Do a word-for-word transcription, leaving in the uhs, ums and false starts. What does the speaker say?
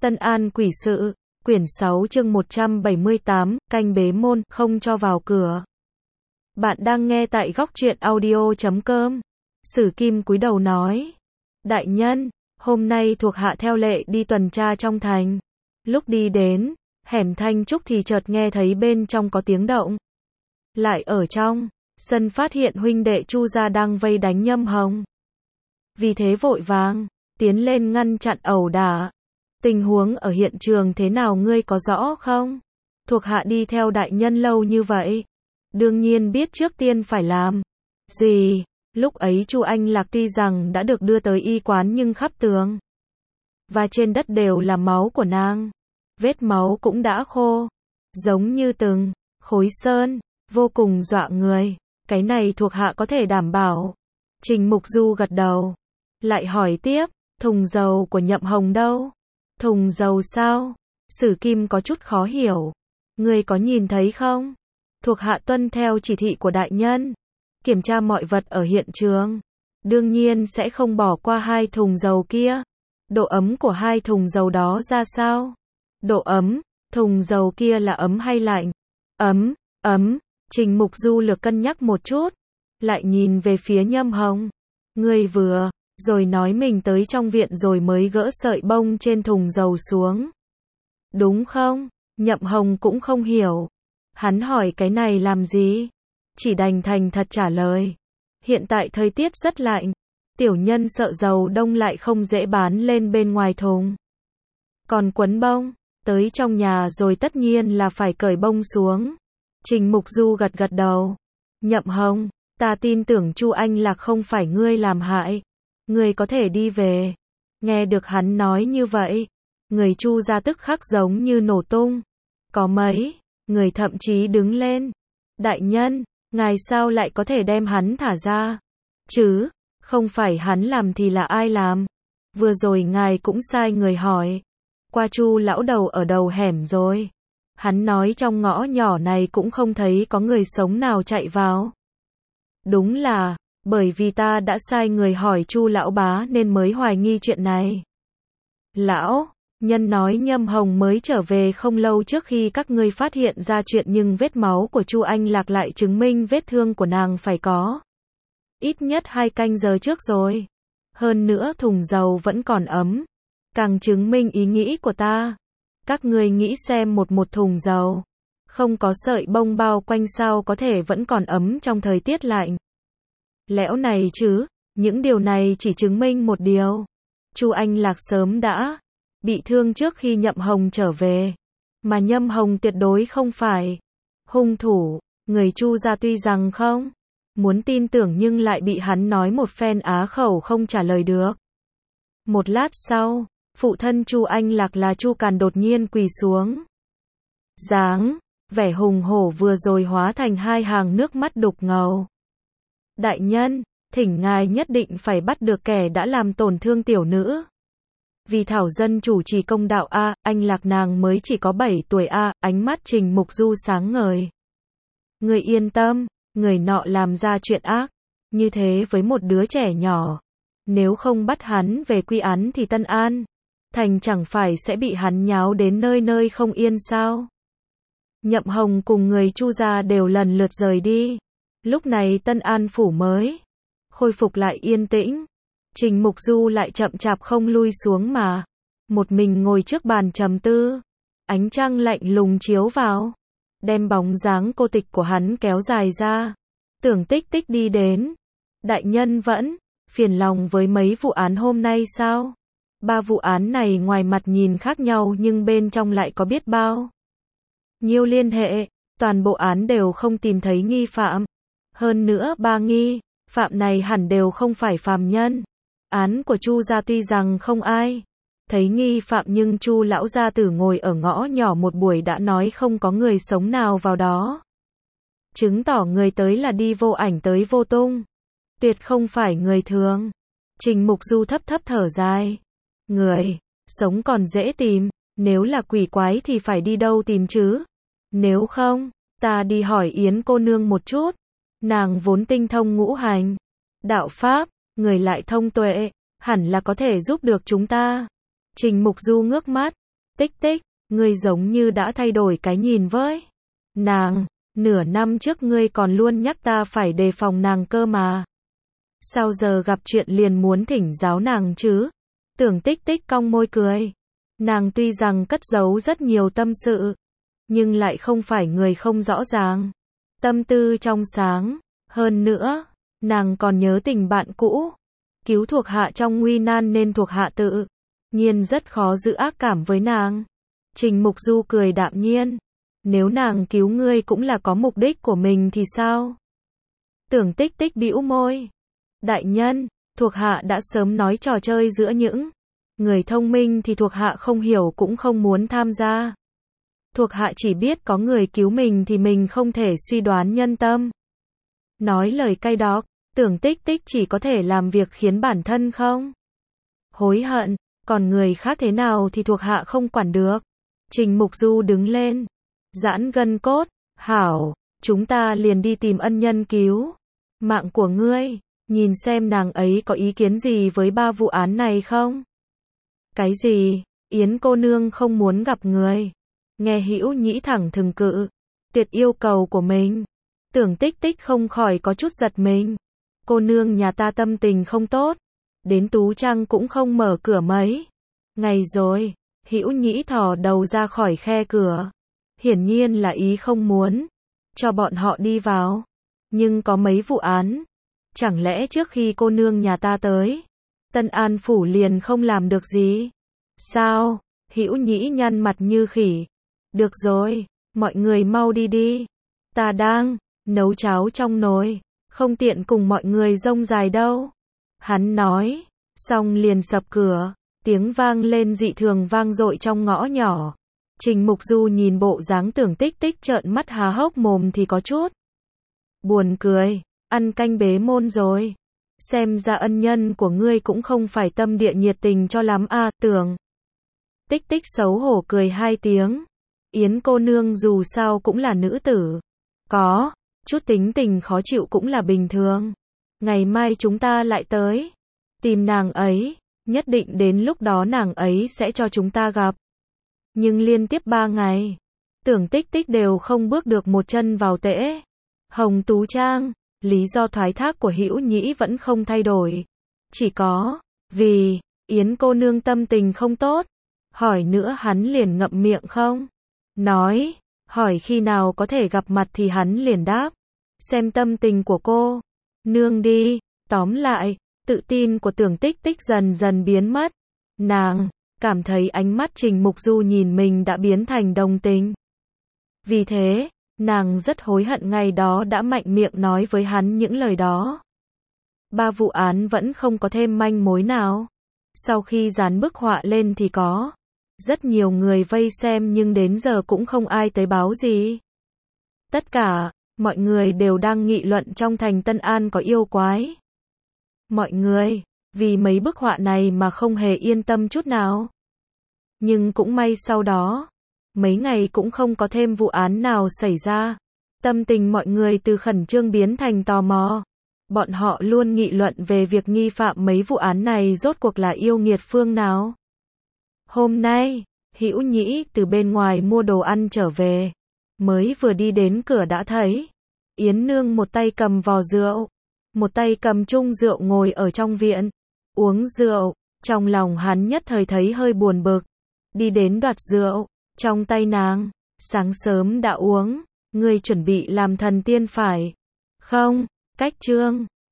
Tân An Quỷ Sự, quyển sáu chương một trăm bảy mươi tám, canh bế môn, không cho vào cửa. Bạn đang nghe tại góc truyện audio chấm com. Sử Kim cúi đầu nói. Đại nhân, hôm nay thuộc hạ theo lệ đi tuần tra trong thành. Lúc đi đến hẻm Thanh Trúc thì chợt nghe thấy bên trong có tiếng động. Lại ở trong sân phát hiện huynh đệ Chu gia đang vây đánh Nhâm Hồng. Vì thế vội vàng tiến lên ngăn chặn ẩu đả. Tình huống ở hiện trường thế nào ngươi có rõ không? Thuộc hạ đi theo đại nhân lâu như vậy, đương nhiên biết trước tiên phải làm gì. Lúc ấy Chu Anh Lạc tuy rằng đã được đưa tới y quán nhưng khắp tường và trên đất đều là máu của nàng. Vết máu cũng đã khô, giống như từng khối sơn, vô cùng dọa người. Cái này thuộc hạ có thể đảm bảo. Trình Mục Du gật đầu, lại hỏi tiếp, thùng dầu của Nhậm Hồng đâu? Thùng dầu sao? Sử Kim có chút khó hiểu. Ngươi có nhìn thấy không? Thuộc hạ tuân theo chỉ thị của đại nhân, kiểm tra mọi vật ở hiện trường. Đương nhiên sẽ không bỏ qua hai thùng dầu kia. Độ ấm của hai thùng dầu đó ra sao? Độ ấm, thùng dầu kia là ấm hay lạnh? Ấm, ấm. Trình Mục Du lược cân nhắc một chút, lại nhìn về phía Nhâm Hồng. Ngươi vừa rồi nói mình tới trong viện rồi mới gỡ sợi bông trên thùng dầu xuống, đúng không? Nhậm Hồng cũng không hiểu. Hắn hỏi cái này làm gì? Chỉ đành thành thật trả lời. Hiện tại thời tiết rất lạnh, tiểu nhân sợ dầu đông lại không dễ bán lên bên ngoài thùng. Còn quấn bông, tới trong nhà rồi tất nhiên là phải cởi bông xuống. Trình Mục Du gật gật đầu. Nhậm Hồng, ta tin tưởng Chu Anh Lạc không phải ngươi làm hại. Ngươi có thể đi về. Nghe được hắn nói như vậy, người Chu gia tức khắc giống như nổ tung. Có mấy người thậm chí đứng lên. Đại nhân, ngài sao lại có thể đem hắn thả ra? Chứ, không phải hắn làm thì là ai làm? Vừa rồi ngài cũng sai người hỏi qua Chu lão đầu ở đầu hẻm rồi. Hắn nói trong ngõ nhỏ này cũng không thấy có người sống nào chạy vào. Đúng là bởi vì ta đã sai người hỏi Chu lão bá nên mới hoài nghi chuyện này. Lão nhân nói Nhâm Hồng mới trở về không lâu trước khi các ngươi phát hiện ra chuyện, nhưng vết máu của Chu Anh Lạc lại chứng minh vết thương của nàng phải có ít nhất hai canh giờ trước rồi. Hơn nữa thùng dầu vẫn còn ấm, càng chứng minh ý nghĩ của ta. Các ngươi nghĩ xem, một một thùng dầu không có sợi bông bao quanh sao có thể vẫn còn ấm trong thời tiết lạnh lẽo này chứ? Những điều này chỉ chứng minh một điều. Chu Anh Lạc sớm đã bị thương trước khi Nhậm Hồng trở về, mà Nhâm Hồng tuyệt đối không phải hung thủ. Người Chu gia tuy rằng không muốn tin tưởng nhưng lại bị hắn nói một phen á khẩu không trả lời được. Một lát sau, phụ thân Chu Anh Lạc là Chu Càn đột nhiên quỳ xuống. Dáng vẻ hùng hổ vừa rồi hóa thành hai hàng nước mắt đục ngầu. Đại nhân, thỉnh ngài nhất định phải bắt được kẻ đã làm tổn thương tiểu nữ. Vì thảo dân chủ trì công đạo a, anh Lạc nàng mới chỉ có bảy tuổi a. Ánh mắt Trình Mục Du sáng ngời. Người yên tâm, người nọ làm ra chuyện ác như thế với một đứa trẻ nhỏ, nếu không bắt hắn về quy án thì Tân An thành chẳng phải sẽ bị hắn nháo đến nơi nơi không yên sao? Nhậm Hồng cùng người Chu gia đều lần lượt rời đi. Lúc này Tân An phủ mới khôi phục lại yên tĩnh. Trình Mục Du lại chậm chạp không lui xuống mà một mình ngồi trước bàn trầm tư. Ánh trăng lạnh lùng chiếu vào, đem bóng dáng cô tịch của hắn kéo dài ra. Tưởng Tích Tích đi đến. Đại nhân vẫn phiền lòng với mấy vụ án hôm nay sao? Ba vụ án này ngoài mặt nhìn khác nhau nhưng bên trong lại có biết bao nhiêu liên hệ. Toàn bộ án đều không tìm thấy nghi phạm. Hơn nữa ba nghi phạm này hẳn đều không phải phàm nhân. Án của Chu gia tuy rằng không ai thấy nghi phạm nhưng Chu lão gia tử ngồi ở ngõ nhỏ một buổi đã nói không có người sống nào vào đó, chứng tỏ người tới là đi vô ảnh tới vô tung, tuyệt không phải người thường. Trình Mục Du thấp thấp thở dài. Người sống còn dễ tìm, nếu là quỷ quái thì phải đi đâu tìm chứ? Nếu không, ta đi hỏi Yến cô nương một chút. Nàng vốn tinh thông ngũ hành đạo pháp, người lại thông tuệ, hẳn là có thể giúp được chúng ta. Trình Mục Du ngước mắt, Tích tích, ngươi giống như đã thay đổi cái nhìn với nàng, nửa năm trước ngươi còn luôn nhắc ta phải đề phòng nàng cơ mà. Sao giờ gặp chuyện liền muốn thỉnh giáo nàng chứ? Tưởng tích tích cong môi cười. Nàng tuy rằng cất giấu rất nhiều tâm sự, nhưng lại không phải người không rõ ràng. Tâm tư trong sáng. Hơn nữa, nàng còn nhớ tình bạn cũ. Cứu thuộc hạ trong nguy nan nên thuộc hạ tự nhiên rất khó giữ ác cảm với nàng. Trình Mục Du cười đạm nhiên. Nếu nàng cứu ngươi cũng là có mục đích của mình thì sao? Tưởng tích tích bĩu môi. Đại nhân, thuộc hạ đã sớm nói trò chơi giữa những người thông minh thì thuộc hạ không hiểu cũng không muốn tham gia. Thuộc hạ chỉ biết có người cứu mình thì mình không thể suy đoán nhân tâm. Nói lời cay độc, tưởng tích tích chỉ có thể làm việc khiến bản thân không hối hận, còn người khác thế nào thì thuộc hạ không quản được. Trình Mục Du đứng lên, giãn gân cốt, hảo, chúng ta liền đi tìm ân nhân cứu mạng của ngươi, nhìn xem nàng ấy có ý kiến gì với ba vụ án này không? Cái gì? Yến cô nương không muốn gặp người. Nghe Hữu Nhĩ thẳng thừng cự tuyệt yêu cầu của mình. Tưởng tích tích không khỏi có chút giật mình. Cô nương nhà ta tâm tình không tốt, đến Tú Trang cũng không mở cửa mấy ngày rồi. Hữu Nhĩ thò đầu ra khỏi khe cửa, hiển nhiên là ý không muốn cho bọn họ đi vào. Nhưng có mấy vụ án, chẳng lẽ trước khi cô nương nhà ta tới Tân An phủ liền không làm được gì? Sao? Hữu Nhĩ nhăn mặt như khỉ. Được rồi, mọi người mau đi đi. Ta đang nấu cháo trong nồi, không tiện cùng mọi người rông dài đâu. Hắn nói, xong liền sập cửa, tiếng vang lên dị thường vang dội trong ngõ nhỏ. Trình Mục Du nhìn bộ dáng tưởng tích tích trợn mắt há hốc mồm thì có chút buồn cười. Ăn canh bế môn rồi. Xem ra ân nhân của ngươi cũng không phải tâm địa nhiệt tình cho lắm a. Tưởng tích tích xấu hổ cười hai tiếng. Yến cô nương dù sao cũng là nữ tử, có chút tính tình khó chịu cũng là bình thường. Ngày mai chúng ta lại tới tìm nàng ấy, nhất định đến lúc đó nàng ấy sẽ cho chúng ta gặp. Nhưng liên tiếp ba ngày, tưởng tích tích đều không bước được một chân vào Tễ Hồng Tú Trang. Lý do thoái thác của Hữu Nhĩ vẫn không thay đổi. Chỉ có vì Yến cô nương tâm tình không tốt. Hỏi nữa hắn liền ngậm miệng không nói. Hỏi khi nào có thể gặp mặt thì hắn liền đáp. Xem tâm tình của cô nương đi. Tóm lại, tự tin của tưởng tích tích dần dần biến mất. Nàng cảm thấy ánh mắt Trình Mục Du nhìn mình đã biến thành đồng tình. Vì thế, nàng rất hối hận ngày đó đã mạnh miệng nói với hắn những lời đó. Ba vụ án vẫn không có thêm manh mối nào. Sau khi dán bức họa lên thì có rất nhiều người vây xem nhưng đến giờ cũng không ai tới báo gì. Tất cả, mọi người đều đang nghị luận trong thành Tân An có yêu quái. Mọi người, vì mấy bức họa này mà không hề yên tâm chút nào. Nhưng cũng may sau đó, mấy ngày cũng không có thêm vụ án nào xảy ra. Tâm tình mọi người từ khẩn trương biến thành tò mò. Bọn họ luôn nghị luận về việc nghi phạm mấy vụ án này rốt cuộc là yêu nghiệt phương nào. Hôm nay, Hữu Nhĩ từ bên ngoài mua đồ ăn trở về. Mới vừa đi đến cửa đã thấy Yến nương một tay cầm vò rượu, một tay cầm chung rượu ngồi ở trong viện, uống rượu. Trong lòng hắn nhất thời thấy hơi buồn bực. Đi đến đoạt rượu trong tay nàng. Sáng sớm đã uống, ngươi chuẩn bị làm thần tiên phải không? Cách trương